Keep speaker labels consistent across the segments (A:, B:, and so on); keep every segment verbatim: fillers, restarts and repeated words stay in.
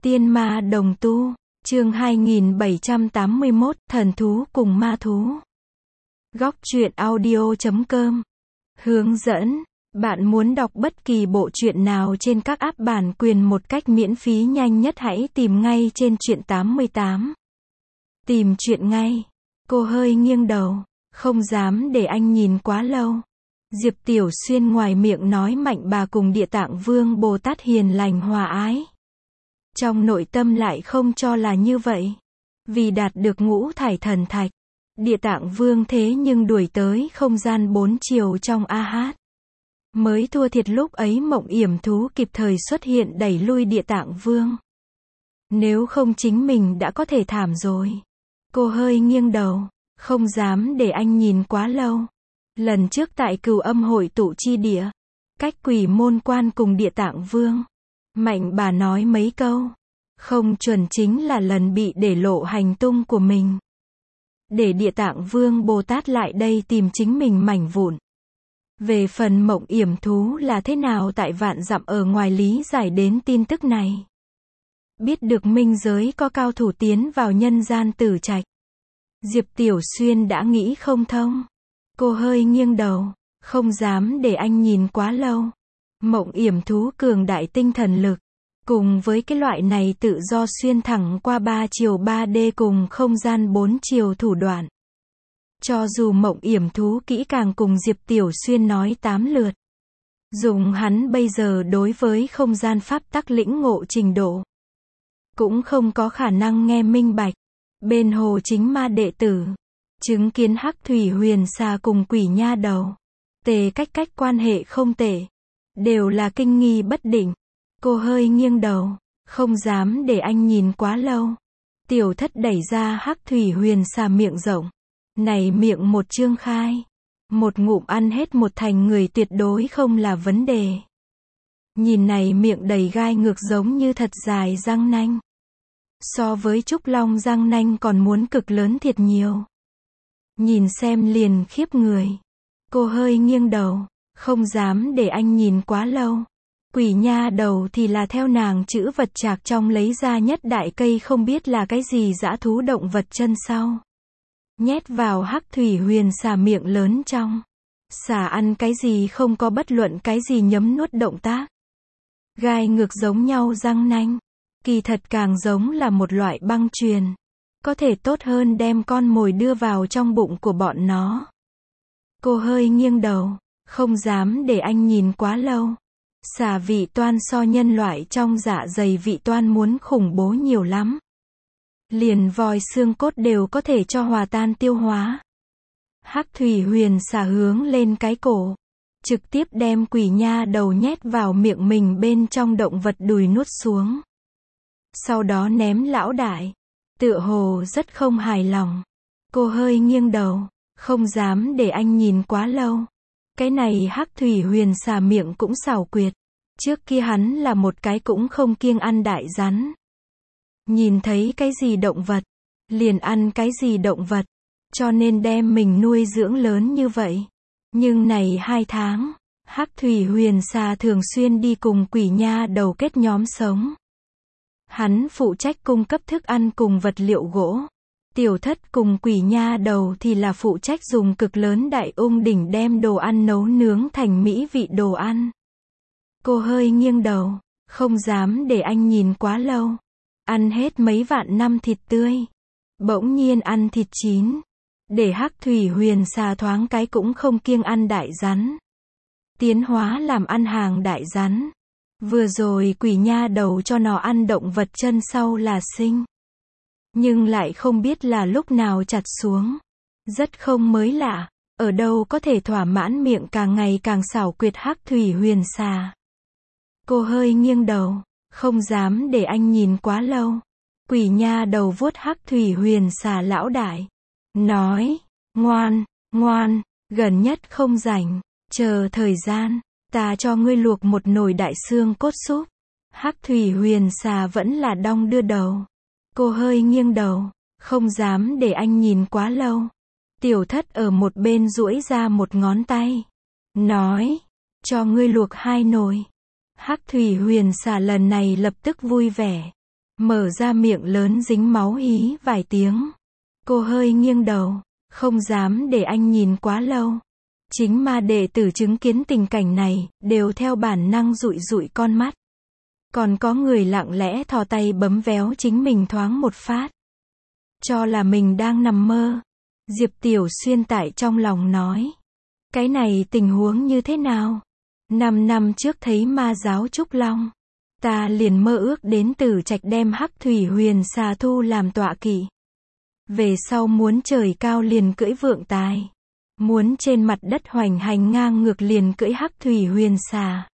A: Tiên ma đồng tu, chương hai nghìn bảy trăm tám mươi mốt, thần thú cùng ma thú. Góc truyện audio chấm com. Hướng dẫn, bạn muốn đọc bất kỳ bộ truyện nào trên các app bản quyền một cách miễn phí nhanh nhất hãy tìm ngay trên truyện tám mươi tám. Tìm truyện ngay. Cô hơi nghiêng đầu, không dám để anh nhìn quá lâu. Diệp Tiểu Xuyên ngoài miệng nói mạnh bà cùng Địa Tạng Vương Bồ Tát hiền lành hòa ái. Trong nội tâm lại không cho là như vậy. Vì đạt được ngũ thải thần thạch, Địa Tạng Vương thế nhưng đuổi tới không gian bốn chiều trong A Hát. Mới thua thiệt lúc ấy Mộng Yểm Thú kịp thời xuất hiện đẩy lui Địa Tạng Vương. Nếu không chính mình đã có thể thảm rồi. Cô hơi nghiêng đầu, không dám để anh nhìn quá lâu. Lần trước tại Cửu Âm hội tụ chi địa, cách Quỷ Môn Quan cùng Địa Tạng Vương, mạnh bà nói mấy câu, không chuẩn chính là lần bị để lộ hành tung của mình. Để Địa Tạng Vương Bồ Tát lại đây tìm chính mình mảnh vụn. Về phần Mộng Yểm Thú là thế nào tại vạn dặm ở ngoài lý giải đến tin tức này. Biết được minh giới có cao thủ tiến vào nhân gian tử trạch. Diệp Tiểu Xuyên đã nghĩ không thông. Cô hơi nghiêng đầu, không dám để anh nhìn quá lâu. Mộng Yểm Thú cường đại tinh thần lực, cùng với cái loại này tự do xuyên thẳng qua ba chiều ba D cùng không gian bốn chiều thủ đoạn. Cho dù Mộng Yểm Thú kỹ càng cùng Diệp Tiểu Xuyên nói tám lượt. Dùng hắn bây giờ đối với không gian pháp tắc lĩnh ngộ trình độ, cũng không có khả năng nghe minh bạch. Bên Hồ Chính Ma đệ tử, chứng kiến Hắc Thủy Huyền Xà cùng Quỷ Nha Đầu, tề cách cách quan hệ không tệ, đều là kinh nghi bất định. Cô hơi nghiêng đầu, không dám để anh nhìn quá lâu. Tiểu Thất đẩy ra Hắc Thủy Huyền Xà miệng rộng. Này miệng một trương khai, một ngụm ăn hết một thành người tuyệt đối không là vấn đề. Nhìn này miệng đầy gai ngược giống như thật dài răng nanh. So với trúc long răng nanh còn muốn cực lớn thiệt nhiều. Nhìn xem liền khiếp người. Cô hơi nghiêng đầu, không dám để anh nhìn quá lâu. Quỷ Nha Đầu thì là theo nàng chữ vật trạc trong lấy ra nhất đại cây không biết là cái gì dã thú động vật chân sau. Nhét vào Hắc Thủy Huyền Xà miệng lớn trong. Xà ăn cái gì không có bất luận cái gì nhấm nuốt động tác. Gai ngược giống nhau răng nanh. Kỳ thật càng giống là một loại băng truyền. Có thể tốt hơn đem con mồi đưa vào trong bụng của bọn nó. Cô hơi nghiêng đầu, không dám để anh nhìn quá lâu. Xà vị toan so nhân loại trong dạ dày vị toan muốn khủng bố nhiều lắm. Liền vòi xương cốt đều có thể cho hòa tan tiêu hóa. Hắc Thủy Huyền Xà hướng lên cái cổ, trực tiếp đem Quỷ Nha Đầu nhét vào miệng mình bên trong động vật đùi nuốt xuống. Sau đó ném lão đại, tựa hồ rất không hài lòng. Cô hơi nghiêng đầu, không dám để anh nhìn quá lâu. Cái này Hắc Thủy Huyền Xà miệng cũng xảo quyệt. Trước kia hắn là một cái cũng không kiêng ăn đại rắn. Nhìn thấy cái gì động vật, liền ăn cái gì động vật. Cho nên đem mình nuôi dưỡng lớn như vậy. Nhưng này hai tháng, Hắc Thủy Huyền Xà thường xuyên đi cùng Quỷ Nha Đầu kết nhóm sống. Hắn phụ trách cung cấp thức ăn cùng vật liệu gỗ. Tiểu Thất cùng Quỷ Nha Đầu thì là phụ trách dùng cực lớn đại ung đỉnh đem đồ ăn nấu nướng thành mỹ vị đồ ăn. Cô hơi nghiêng đầu, không dám để anh nhìn quá lâu. Ăn hết mấy vạn năm thịt tươi. Bỗng nhiên ăn thịt chín. Để Hắc Thủy Huyền Xà thoáng cái cũng không kiêng ăn đại rắn. Tiến hóa làm ăn hàng đại rắn. Vừa rồi Quỷ Nha Đầu cho nó ăn động vật chân sau là sinh. Nhưng lại không biết là lúc nào chặt xuống. Rất không mới lạ. Ở đâu có thể thỏa mãn miệng càng ngày càng xảo quyệt Hắc Thủy Huyền Xà. Cô hơi nghiêng đầu, không dám để anh nhìn quá lâu. Quỷ Nha Đầu vuốt Hắc Thủy Huyền Xà lão đại. Nói, ngoan, ngoan, gần nhất không rảnh, chờ thời gian, ta cho ngươi luộc một nồi đại xương cốt súp. Hắc Thủy Huyền Xà vẫn là đong đưa đầu. Cô hơi nghiêng đầu, không dám để anh nhìn quá lâu. Tiểu Thất ở một bên duỗi ra một ngón tay. Nói, cho ngươi luộc hai nồi. Hắc Thủy Huyền Xà lần này lập tức vui vẻ. Mở ra miệng lớn dính máu hí vài tiếng. Cô hơi nghiêng đầu, không dám để anh nhìn quá lâu. Chính ma đệ tử chứng kiến tình cảnh này, đều theo bản năng dụi dụi con mắt. Còn có người lặng lẽ thò tay bấm véo chính mình thoáng một phát. Cho là mình đang nằm mơ. Diệp Tiểu Xuyên tại trong lòng nói. Cái này tình huống như thế nào? Năm năm trước thấy ma giáo Trúc Long. Ta liền mơ ước đến Tử Trạch đem Hắc Thủy Huyền Xà thu làm tọa kỵ. Về sau muốn trời cao liền cưỡi vượng tài. Muốn trên mặt đất hoành hành ngang ngược liền cưỡi Hắc Thủy Huyền Xà.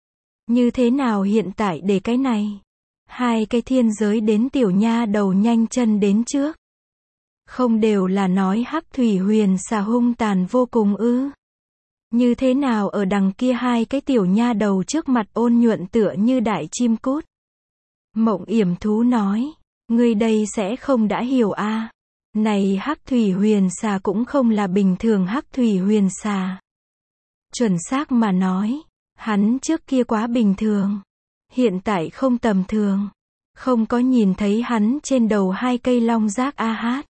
A: Như thế nào hiện tại để cái này? Hai cái thiên giới đến tiểu nha đầu nhanh chân đến trước. Không đều là nói Hắc Thủy Huyền Xà hung tàn vô cùng ư? Như thế nào ở đằng kia hai cái tiểu nha đầu trước mặt ôn nhuận tựa như đại chim cút? Mộng Yểm Thú nói, ngươi đây sẽ không đã hiểu a? À? Này Hắc Thủy Huyền Xà cũng không là bình thường Hắc Thủy Huyền Xà. Chuẩn xác mà nói, hắn trước kia quá bình thường. Hiện tại không tầm thường. Không có nhìn thấy hắn trên đầu hai cây long giác a hát.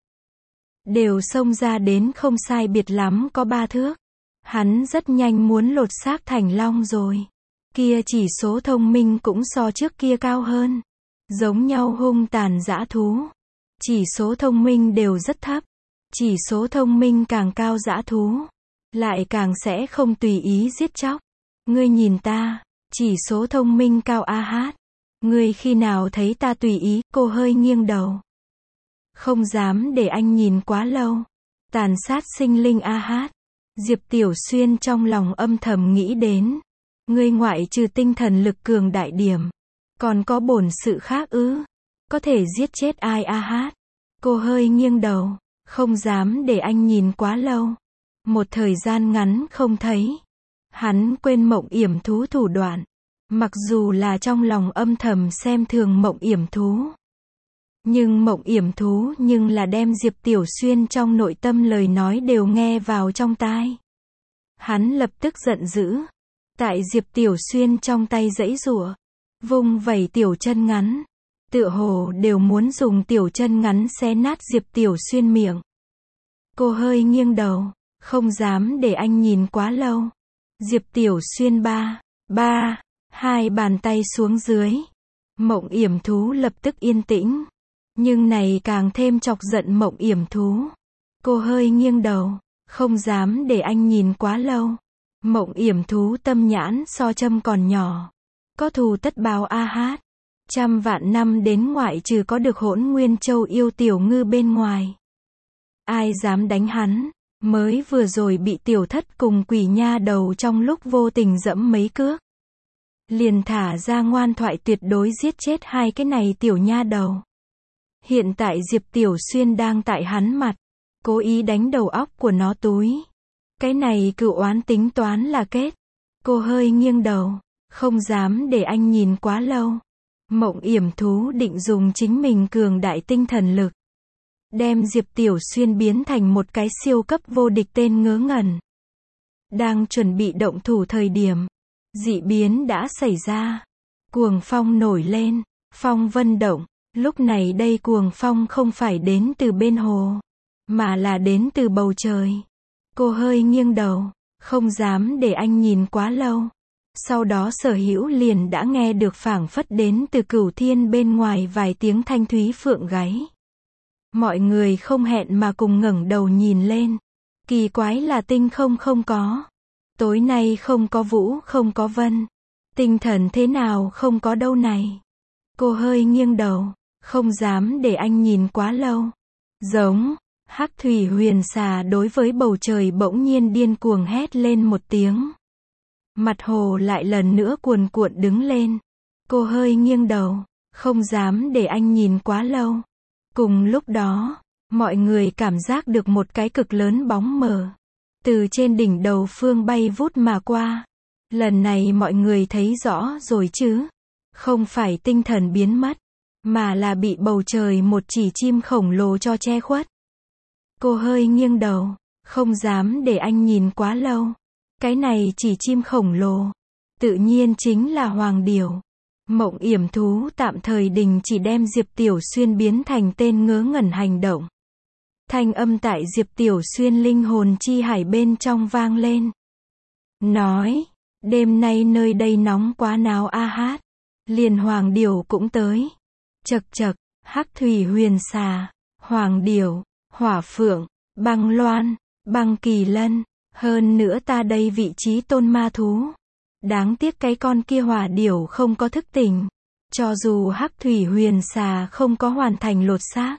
A: Đều xông ra đến không sai biệt lắm có ba thước. Hắn rất nhanh muốn lột xác thành long rồi. Kia chỉ số thông minh cũng so trước kia cao hơn. Giống nhau hung tàn dã thú. Chỉ số thông minh đều rất thấp. Chỉ số thông minh càng cao dã thú. Lại càng sẽ không tùy ý giết chóc. Ngươi nhìn ta, chỉ số thông minh cao a hát. Ngươi khi nào thấy ta tùy ý? Cô hơi nghiêng đầu. Không dám để anh nhìn quá lâu. Tàn sát sinh linh a hát. Diệp Tiểu Xuyên trong lòng âm thầm nghĩ đến. Ngươi ngoại trừ tinh thần lực cường đại điểm. Còn có bổn sự khác ư? Có thể giết chết ai a hát? Cô hơi nghiêng đầu. Không dám để anh nhìn quá lâu. Một thời gian ngắn không thấy. Hắn quên Mộng Yểm Thú thủ đoạn. Mặc dù là trong lòng âm thầm xem thường Mộng Yểm Thú. Nhưng Mộng Yểm Thú nhưng là đem Diệp Tiểu Xuyên trong nội tâm lời nói đều nghe vào trong tai. Hắn lập tức giận dữ. Tại Diệp Tiểu Xuyên trong tay giãy giụa. Vung vẩy tiểu chân ngắn. Tựa hồ đều muốn dùng tiểu chân ngắn xé nát Diệp Tiểu Xuyên miệng. Cô hơi nghiêng đầu. Không dám để anh nhìn quá lâu. Diệp Tiểu Xuyên ba, ba, hai bàn tay xuống dưới. Mộng Yểm Thú lập tức yên tĩnh. Nhưng này càng thêm chọc giận Mộng Yểm Thú. Cô hơi nghiêng đầu. Không dám để anh nhìn quá lâu. Mộng Yểm Thú tâm nhãn so châm còn nhỏ. Có thù tất báo a hát. Trăm vạn năm đến ngoại trừ có được Hỗn Nguyên Châu yêu tiểu ngư bên ngoài. Ai dám đánh hắn? Mới vừa rồi bị tiểu thất cùng quỷ nha đầu trong lúc vô tình dẫm mấy cước. Liền thả ra ngoan thoại tuyệt đối giết chết hai cái này tiểu nha đầu. Hiện tại Diệp Tiểu Xuyên đang tại hắn mặt. Cố ý đánh đầu óc của nó túi. Cái này cựu oán tính toán là kết. Cô hơi nghiêng đầu. Không dám để anh nhìn quá lâu. Mộng Yểm Thú định dùng chính mình cường đại tinh thần lực. Đem Diệp Tiểu Xuyên biến thành một cái siêu cấp vô địch tên ngớ ngẩn. Đang chuẩn bị động thủ thời điểm. Dị biến đã xảy ra. Cuồng phong nổi lên. Phong vân động. Lúc này đây cuồng phong không phải đến từ bên hồ. Mà là đến từ bầu trời. Cô hơi nghiêng đầu. Không dám để anh nhìn quá lâu. Sau đó Sở Hữu liền đã nghe được phảng phất đến từ cửu thiên bên ngoài vài tiếng thanh thúy phượng gáy. Mọi người không hẹn mà cùng ngẩng đầu nhìn lên. Kỳ quái là tinh không không có. Tối nay không có vũ không có vân. Tinh thần thế nào không có đâu này. Cô hơi nghiêng đầu. Không dám để anh nhìn quá lâu. Giống. Hắc Thủy Huyền Xà đối với bầu trời bỗng nhiên điên cuồng hét lên một tiếng. Mặt hồ lại lần nữa cuồn cuộn đứng lên. Cô hơi nghiêng đầu. Không dám để anh nhìn quá lâu. Cùng lúc đó, mọi người cảm giác được một cái cực lớn bóng mờ. Từ trên đỉnh đầu phương bay vút mà qua. Lần này mọi người thấy rõ rồi chứ. Không phải tinh thần biến mất. Mà là bị bầu trời một chỉ chim khổng lồ cho che khuất. Cô hơi nghiêng đầu. Không dám để anh nhìn quá lâu. Cái này chỉ chim khổng lồ. Tự nhiên chính là hoàng điểu. Mộng yểm thú tạm thời đình chỉ đem Diệp Tiểu Xuyên biến thành tên ngớ ngẩn hành động. Thanh âm tại Diệp Tiểu Xuyên linh hồn chi hải bên trong vang lên. Nói, đêm nay nơi đây nóng quá náo a hát. Liền Hoàng Điểu cũng tới. Chật chật, Hắc Thủy Huyền Xà, Hoàng Điểu, Hỏa Phượng, Băng Loan, Băng Kỳ Lân, hơn nữa ta đây vị trí tôn ma thú. Đáng tiếc cái con kia Hỏa Điểu không có thức tỉnh. Cho dù Hắc Thủy Huyền Xà không có hoàn thành lột xác.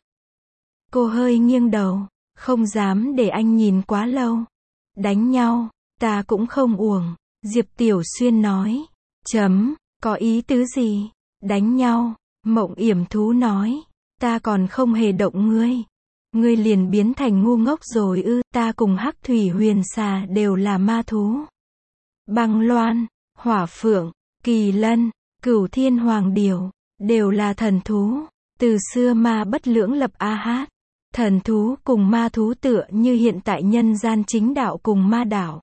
A: Cô hơi nghiêng đầu, không dám để anh nhìn quá lâu. Đánh nhau, ta cũng không uổng. Diệp Tiểu Xuyên nói. Chấm, có ý tứ gì? Đánh nhau, Mộng yểm thú nói. Ta còn không hề động ngươi. Ngươi liền biến thành ngu ngốc rồi ư? Ta cùng Hắc Thủy Huyền Xà đều là ma thú. Băng Loan, Hỏa Phượng, Kỳ Lân, Cửu Thiên Hoàng Điểu, đều là thần thú. Từ xưa ma bất lưỡng lập a hát. Thần thú cùng ma thú tựa như hiện tại nhân gian chính đạo cùng ma đạo.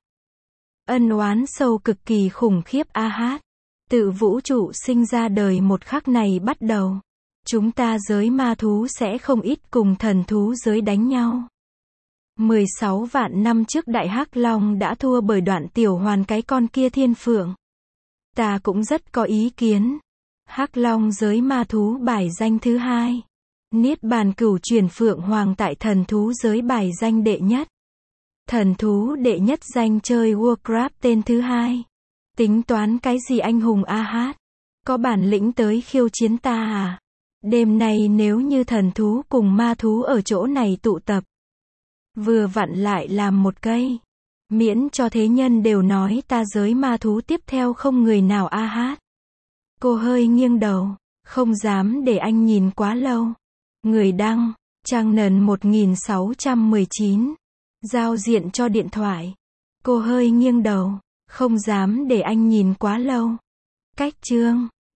A: Ân oán sâu cực kỳ khủng khiếp a hát. Tự vũ trụ sinh ra đời một khắc này bắt đầu. Chúng ta giới ma thú sẽ không ít cùng thần thú giới đánh nhau. mười sáu vạn năm trước Đại Hắc Long đã thua bởi Đoạn Tiểu Hoàn cái con kia thiên phượng. Ta cũng rất có ý kiến. Hắc Long giới ma thú bài danh thứ hai. Niết Bàn Cửu Chuyển Phượng Hoàng tại thần thú giới bài danh đệ nhất. Thần thú đệ nhất danh chơi Warcraft tên thứ hai. Tính toán cái gì anh hùng a hát? Có bản lĩnh tới khiêu chiến ta à? Đêm nay nếu như thần thú cùng ma thú ở chỗ này tụ tập. Vừa vặn lại làm một cây. Miễn cho thế nhân đều nói ta giới ma thú tiếp theo không người nào a hát. Cô hơi nghiêng đầu. Không dám để anh nhìn quá lâu. Người đăng, trang nền một nghìn sáu trăm mười chín. Giao diện cho điện thoại. Cô hơi nghiêng đầu. Không dám để anh nhìn quá lâu. Cách chương